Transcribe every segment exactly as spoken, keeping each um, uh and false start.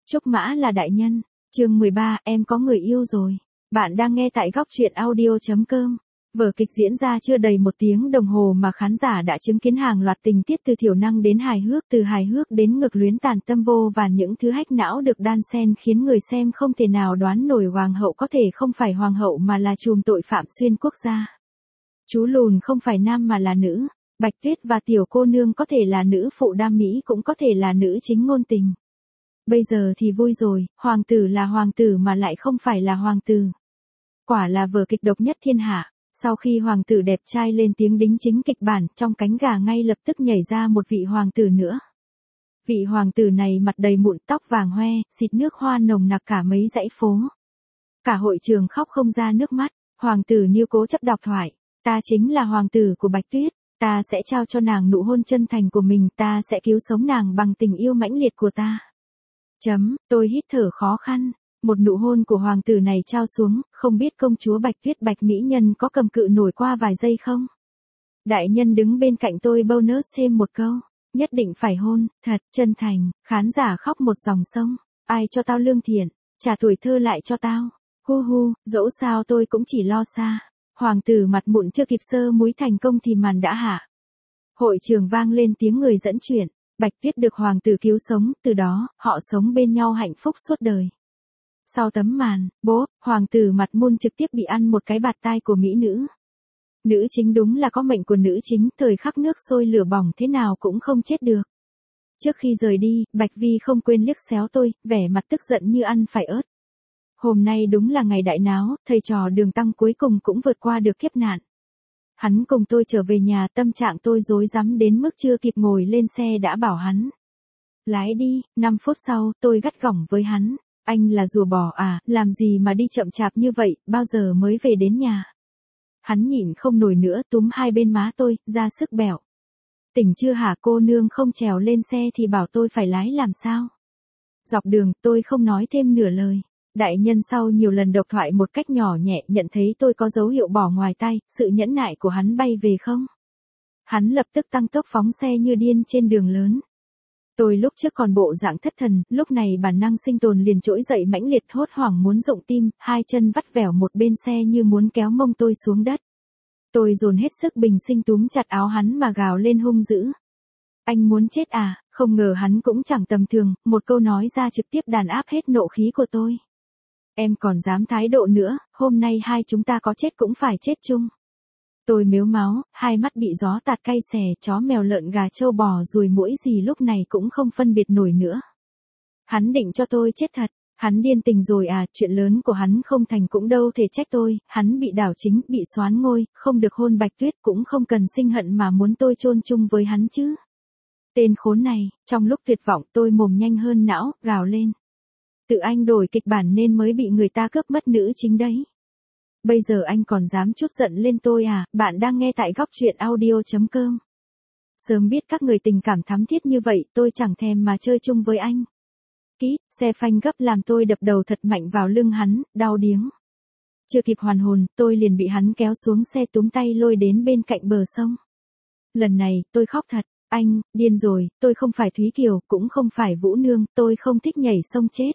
Trúc Mã là đại nhân. Chương mười ba, em có người yêu rồi. Bạn đang nghe tại góc truyện audio.com. Vở kịch diễn ra chưa đầy một tiếng đồng hồ mà khán giả đã chứng kiến hàng loạt tình tiết từ thiểu năng đến hài hước, từ hài hước đến ngược luyến tàn tâm vô và những thứ hách não được đan xen khiến người xem không thể nào đoán nổi hoàng hậu có thể không phải hoàng hậu mà là trùm tội phạm xuyên quốc gia. Chú lùn không phải nam mà là nữ. Bạch Tuyết và tiểu cô nương có thể là nữ phụ đam mỹ cũng có thể là nữ chính ngôn tình. Bây giờ thì vui rồi, hoàng tử là hoàng tử mà lại không phải là hoàng tử. Quả là vở kịch độc nhất thiên hạ. Sau khi hoàng tử đẹp trai lên tiếng đính chính kịch bản, trong cánh gà ngay lập tức nhảy ra một vị hoàng tử nữa. Vị hoàng tử này mặt đầy mụn, tóc vàng hoe, xịt nước hoa nồng nặc cả mấy dãy phố. Cả hội trường khóc không ra nước mắt. Hoàng tử Niêu cố chấp đọc thoại. Ta chính là hoàng tử của Bạch Tuyết. Ta sẽ trao cho nàng nụ hôn chân thành của mình. Ta sẽ cứu sống nàng bằng tình yêu mãnh liệt của ta. Chấm, tôi hít thở khó khăn. Một nụ hôn của hoàng tử này trao xuống, không biết công chúa Bạch Tuyết Bạch Mỹ Nhân có cầm cự nổi qua vài giây không? Đại nhân đứng bên cạnh tôi bonus thêm một câu. Nhất định phải hôn, thật, chân thành. Khán giả khóc một dòng sông. Ai cho tao lương thiện, trả tuổi thơ lại cho tao. Hu hu, dẫu sao tôi cũng chỉ lo xa. Hoàng tử mặt mụn chưa kịp sơ múi thành công thì màn đã hạ. Hội trường vang lên tiếng người dẫn chuyện. Bạch Tuyết được hoàng tử cứu sống, từ đó, họ sống bên nhau hạnh phúc suốt đời. Sau tấm màn, bố, hoàng tử mặt môn trực tiếp bị ăn một cái bạt tai của mỹ nữ. Nữ chính đúng là có mệnh của nữ chính, thời khắc nước sôi lửa bỏng thế nào cũng không chết được. Trước khi rời đi, Bạch Vi không quên liếc xéo tôi, vẻ mặt tức giận như ăn phải ớt. Hôm nay đúng là ngày đại náo, thầy trò Đường Tăng cuối cùng cũng vượt qua được kiếp nạn. Hắn cùng tôi trở về nhà, tâm trạng tôi rối rắm đến mức chưa kịp ngồi lên xe đã bảo hắn. Lái đi, năm phút sau, tôi gắt gỏng với hắn. Anh là rùa bò à, làm gì mà đi chậm chạp như vậy, bao giờ mới về đến nhà. Hắn nhịn không nổi nữa, túm hai bên má tôi, ra sức bẹo. Tỉnh chưa hả, cô nương không trèo lên xe thì bảo tôi phải lái làm sao. Dọc đường, tôi không nói thêm nửa lời. Đại nhân sau nhiều lần độc thoại một cách nhỏ nhẹ nhận thấy tôi có dấu hiệu bỏ ngoài tay, sự nhẫn nại của hắn bay về không. Hắn lập tức tăng tốc phóng xe như điên trên đường lớn. Tôi lúc trước còn bộ dạng thất thần, lúc này bản năng sinh tồn liền trỗi dậy mãnh liệt hốt hoảng muốn rụng tim, hai chân vắt vẻo một bên xe như muốn kéo mông tôi xuống đất. Tôi dồn hết sức bình sinh túm chặt áo hắn mà gào lên hung dữ. Anh muốn chết à, không ngờ hắn cũng chẳng tầm thường, một câu nói ra trực tiếp đàn áp hết nộ khí của tôi. Em còn dám thái độ nữa, hôm nay hai chúng ta có chết cũng phải chết chung. Tôi mếu máu, hai mắt bị gió tạt cay xè, chó mèo lợn gà trâu bò ruồi muỗi gì lúc này cũng không phân biệt nổi nữa. Hắn định cho tôi chết thật, hắn điên tình rồi à, chuyện lớn của hắn không thành cũng đâu thể trách tôi, hắn bị đảo chính, bị soán ngôi, không được hôn Bạch Tuyết cũng không cần sinh hận mà muốn tôi chôn chung với hắn chứ. Tên khốn này, trong lúc tuyệt vọng tôi mồm nhanh hơn não, gào lên. Tự anh đổi kịch bản nên mới bị người ta cướp mất nữ chính đấy. Bây giờ anh còn dám chút giận lên tôi à, bạn đang nghe tại góc truyện audio.com. Sớm biết các người tình cảm thắm thiết như vậy, tôi chẳng thèm mà chơi chung với anh. Ký, xe phanh gấp làm tôi đập đầu thật mạnh vào lưng hắn, đau điếng. Chưa kịp hoàn hồn, tôi liền bị hắn kéo xuống xe túm tay lôi đến bên cạnh bờ sông. Lần này, tôi khóc thật, anh, điên rồi, tôi không phải Thúy Kiều, cũng không phải Vũ Nương, tôi không thích nhảy sông chết.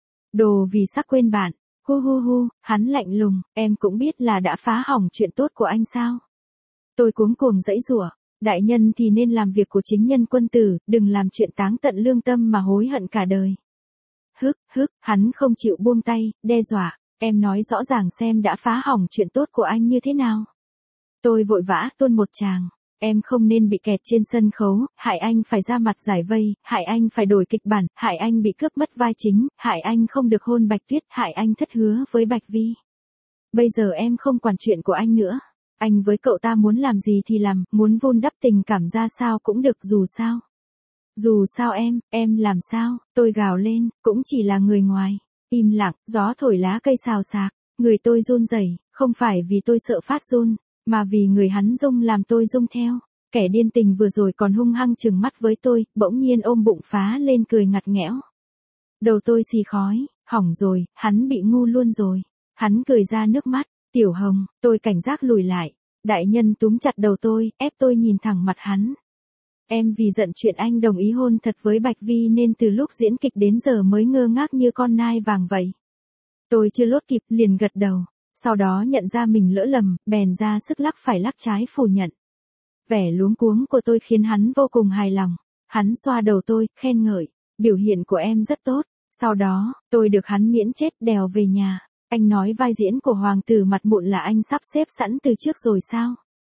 Đồ vì sắc quên bạn. Hu hu hu, hắn lạnh lùng, em cũng biết là đã phá hỏng chuyện tốt của anh sao. Tôi cuống cuồng giãy giụa, đại nhân thì nên làm việc của chính nhân quân tử, đừng làm chuyện táng tận lương tâm mà hối hận cả đời. Hức, hức, hắn không chịu buông tay, đe dọa, em nói rõ ràng xem đã phá hỏng chuyện tốt của anh như thế nào. Tôi vội vã tuôn một tràng. Em không nên bị kẹt trên sân khấu, hại anh phải ra mặt giải vây, hại anh phải đổi kịch bản, hại anh bị cướp mất vai chính, hại anh không được hôn Bạch Tuyết, hại anh thất hứa với Bạch Vi. Bây giờ em không quản chuyện của anh nữa. Anh với cậu ta muốn làm gì thì làm, muốn vun đắp tình cảm ra sao cũng được dù sao. Dù sao em, em làm sao, tôi gào lên, cũng chỉ là người ngoài. Im lặng, gió thổi lá cây xào xạc, người tôi run rẩy, không phải vì tôi sợ phát run. Mà vì người hắn rung làm tôi rung theo. Kẻ điên tình vừa rồi còn hung hăng trừng mắt với tôi, bỗng nhiên ôm bụng phá lên cười ngặt nghẽo. Đầu tôi xì khói, hỏng rồi, hắn bị ngu luôn rồi. Hắn cười ra nước mắt, Tiểu Hồng, tôi cảnh giác lùi lại. Đại nhân túm chặt đầu tôi, ép tôi nhìn thẳng mặt hắn. Em vì giận chuyện anh đồng ý hôn thật với Bạch Vi nên từ lúc diễn kịch đến giờ mới ngơ ngác như con nai vàng vậy. Tôi chưa lốt kịp liền gật đầu. Sau đó nhận ra mình lỡ lầm, bèn ra sức lắc phải lắc trái phủ nhận. Vẻ luống cuống của tôi khiến hắn vô cùng hài lòng. Hắn xoa đầu tôi, khen ngợi. Biểu hiện của em rất tốt. Sau đó, tôi được hắn miễn chết đèo về nhà. Anh nói vai diễn của hoàng tử mặt mụn là anh sắp xếp sẵn từ trước rồi sao?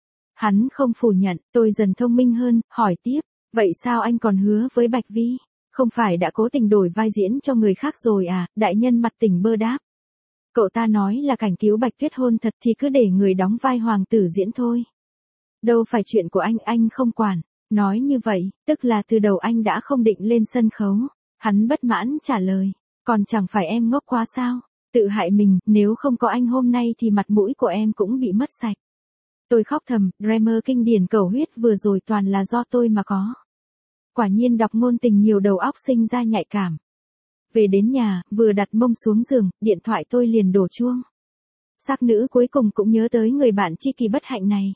Hắn không phủ nhận, tôi dần thông minh hơn, hỏi tiếp. Vậy sao anh còn hứa với Bạch Vi? Không phải đã cố tình đổi vai diễn cho người khác rồi à? Đại nhân mặt tỉnh bơ đáp. Cậu ta nói là cảnh cứu Bạch Tuyết hôn thật thì cứ để người đóng vai hoàng tử diễn thôi. Đâu phải chuyện của anh, anh không quản. Nói như vậy, tức là từ đầu anh đã không định lên sân khấu. Hắn bất mãn trả lời. Còn chẳng phải em ngốc quá sao? Tự hại mình, nếu không có anh hôm nay thì mặt mũi của em cũng bị mất sạch. Tôi khóc thầm, Dreamer kinh điển cầu huyết vừa rồi toàn là do tôi mà có. Quả nhiên đọc ngôn tình nhiều đầu óc sinh ra nhạy cảm. Về đến nhà, vừa đặt mông xuống giường, điện thoại tôi liền đổ chuông. Sắc nữ cuối cùng cũng nhớ tới người bạn tri kỷ bất hạnh này.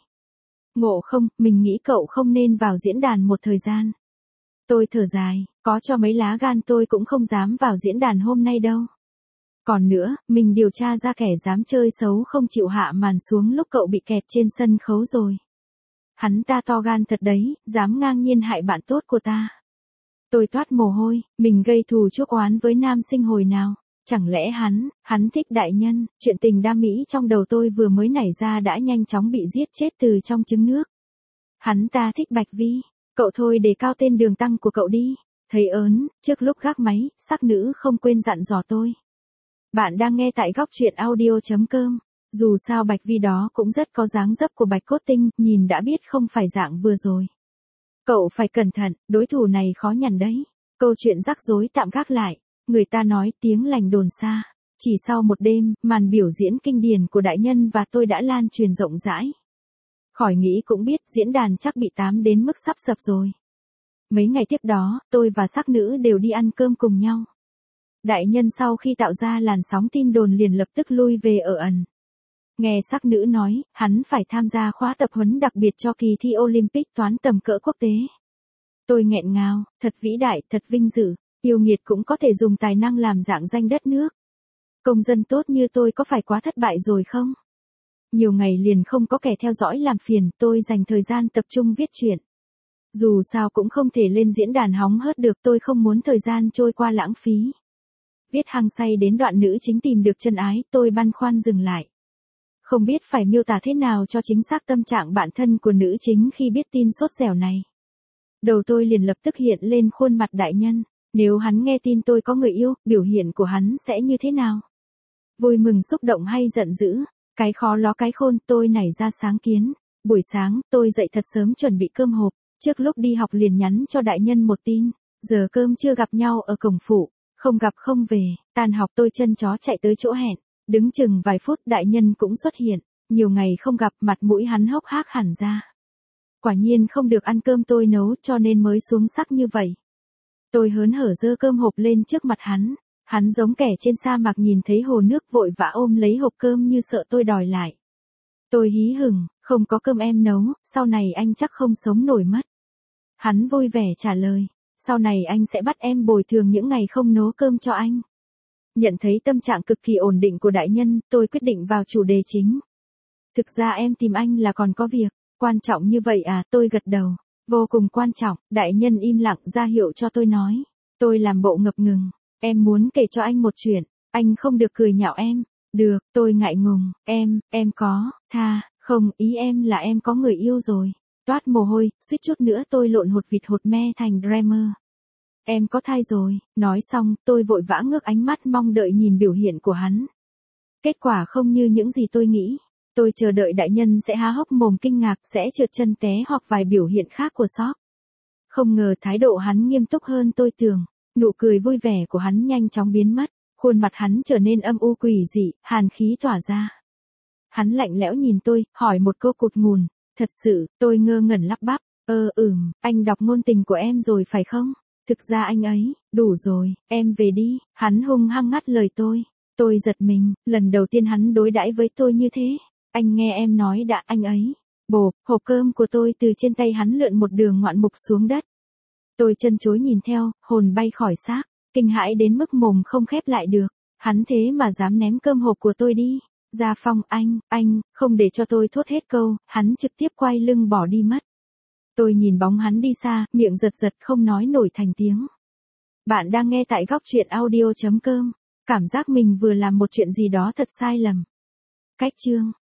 Ngộ không, mình nghĩ cậu không nên vào diễn đàn một thời gian. Tôi thở dài, có cho mấy lá gan tôi cũng không dám vào diễn đàn hôm nay đâu. Còn nữa, mình điều tra ra kẻ dám chơi xấu không chịu hạ màn xuống lúc cậu bị kẹt trên sân khấu rồi. Hắn ta to gan thật đấy, dám ngang nhiên hại bạn tốt của ta. Tôi toát mồ hôi, mình gây thù chuốc oán với nam sinh hồi nào. Chẳng lẽ hắn, hắn thích đại nhân, chuyện tình đam mỹ trong đầu tôi vừa mới nảy ra đã nhanh chóng bị giết chết từ trong trứng nước. Hắn ta thích Bạch Vi, cậu thôi đề cao tên đường tăng của cậu đi. Thấy ớn, trước lúc gác máy, sắc nữ không quên dặn dò tôi. Bạn đang nghe tại góc truyện audio chấm com. Dù sao Bạch Vi đó cũng rất có dáng dấp của Bạch Cốt Tinh, nhìn đã biết không phải dạng vừa rồi. Cậu phải cẩn thận, đối thủ này khó nhằn đấy. Câu chuyện rắc rối tạm gác lại. Người ta nói tiếng lành đồn xa. Chỉ sau một đêm, màn biểu diễn kinh điển của đại nhân và tôi đã lan truyền rộng rãi. Khỏi nghĩ cũng biết diễn đàn chắc bị tám đến mức sắp sập rồi. Mấy ngày tiếp đó, tôi và sắc nữ đều đi ăn cơm cùng nhau. Đại nhân sau khi tạo ra làn sóng tin đồn liền lập tức lui về ở ẩn. Nghe sắc nữ nói, hắn phải tham gia khóa tập huấn đặc biệt cho kỳ thi Olympic toán tầm cỡ quốc tế. Tôi nghẹn ngào, thật vĩ đại, thật vinh dự, yêu nghiệt cũng có thể dùng tài năng làm dạng danh đất nước. Công dân tốt như tôi có phải quá thất bại rồi không? Nhiều ngày liền không có kẻ theo dõi làm phiền, tôi dành thời gian tập trung viết truyện. Dù sao cũng không thể lên diễn đàn hóng hớt được, tôi không muốn thời gian trôi qua lãng phí. Viết hăng say đến đoạn nữ chính tìm được chân ái, tôi băn khoăn dừng lại. Không biết phải miêu tả thế nào cho chính xác tâm trạng bản thân của nữ chính khi biết tin sốt dẻo này. Đầu tôi liền lập tức hiện lên khuôn mặt đại nhân. Nếu hắn nghe tin tôi có người yêu, biểu hiện của hắn sẽ như thế nào? Vui mừng, xúc động hay giận dữ? Cái khó ló cái khôn, tôi nảy ra sáng kiến. Buổi sáng, tôi dậy thật sớm chuẩn bị cơm hộp. Trước lúc đi học liền nhắn cho đại nhân một tin. Giờ cơm chưa gặp nhau ở cổng phủ. Không gặp không về. Tan học tôi chân chó chạy tới chỗ hẹn. Đứng chừng vài phút đại nhân cũng xuất hiện. Nhiều ngày không gặp, mặt mũi hắn hốc hác hẳn ra. Quả nhiên không được ăn cơm tôi nấu cho nên mới xuống sắc như vậy. Tôi hớn hở giơ cơm hộp lên trước mặt hắn. Hắn giống kẻ trên sa mạc nhìn thấy hồ nước vội vã ôm lấy hộp cơm như sợ tôi đòi lại. Tôi hí hửng, không có cơm em nấu, sau này anh chắc không sống nổi mất. Hắn vui vẻ trả lời, sau này anh sẽ bắt em bồi thường những ngày không nấu cơm cho anh. Nhận thấy tâm trạng cực kỳ ổn định của đại nhân, tôi quyết định vào chủ đề chính. Thực ra em tìm anh là còn có việc, quan trọng như vậy à, tôi gật đầu. Vô cùng quan trọng, đại nhân im lặng ra hiệu cho tôi nói. Tôi làm bộ ngập ngừng, em muốn kể cho anh một chuyện, anh không được cười nhạo em. Được, tôi ngại ngùng, em, em có, tha, không, ý em là em có người yêu rồi. Toát mồ hôi, suýt chút nữa tôi lộn hột vịt hột me thành Dreamer. Em có thai rồi, nói xong, tôi vội vã ngước ánh mắt mong đợi nhìn biểu hiện của hắn. Kết quả không như những gì tôi nghĩ. Tôi chờ đợi đại nhân sẽ há hốc mồm kinh ngạc, sẽ trượt chân té hoặc vài biểu hiện khác của sóc. Không ngờ thái độ hắn nghiêm túc hơn tôi tưởng. Nụ cười vui vẻ của hắn nhanh chóng biến mất. Khuôn mặt hắn trở nên âm u quỷ dị, hàn khí tỏa ra. Hắn lạnh lẽo nhìn tôi, hỏi một câu cụt ngùn. Thật sự, tôi ngơ ngẩn lắp bắp. Ơ ừm, anh đọc ngôn tình của em rồi phải không? Thực ra anh ấy, đủ rồi, em về đi. Hắn hung hăng ngắt lời tôi. Tôi giật mình, lần đầu tiên hắn đối đãi với tôi như thế. Anh nghe em nói đã, anh ấy Bộp, hộp cơm của tôi từ trên tay hắn lượn một đường ngoạn mục xuống đất. Tôi chân chối nhìn theo, hồn bay khỏi xác, kinh hãi đến mức mồm không khép lại được. Hắn thế mà dám ném cơm hộp của tôi đi. Gia Phong, anh, anh, không để cho tôi thốt hết câu, hắn trực tiếp quay lưng bỏ đi mất. Tôi nhìn bóng hắn đi xa, miệng giật giật không nói nổi thành tiếng. Bạn đang nghe tại góc truyện audio chấm com. Cảm giác mình vừa làm một chuyện gì đó thật sai lầm. Cách chương